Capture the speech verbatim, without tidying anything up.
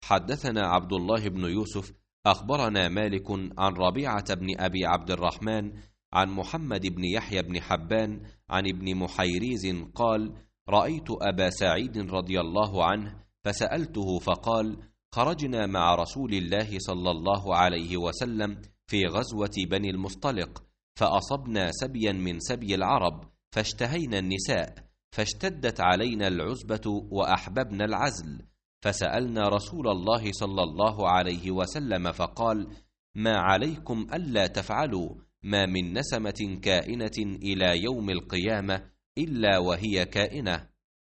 حدثنا عبد الله بن يوسف أخبرنا مالك عن ربيعة بن أبي عبد الرحمن عن محمد بن يحيى بن حبان عن ابن محيريز قال: رأيت أبا سعيد رضي الله عنه فسألته فقال: خرجنا مع رسول الله صلى الله عليه وسلم في غزوة بني المصطلق، فأصبنا سبيا من سبي العرب، فاشتهينا النساء، فاشتدت علينا العزبة وأحببنا العزل، فسألنا رسول الله صلى الله عليه وسلم فقال: ما عليكم ألا تفعلوا، ما من نسمة كائنة إلى يوم القيامة إلا وهي كائنة.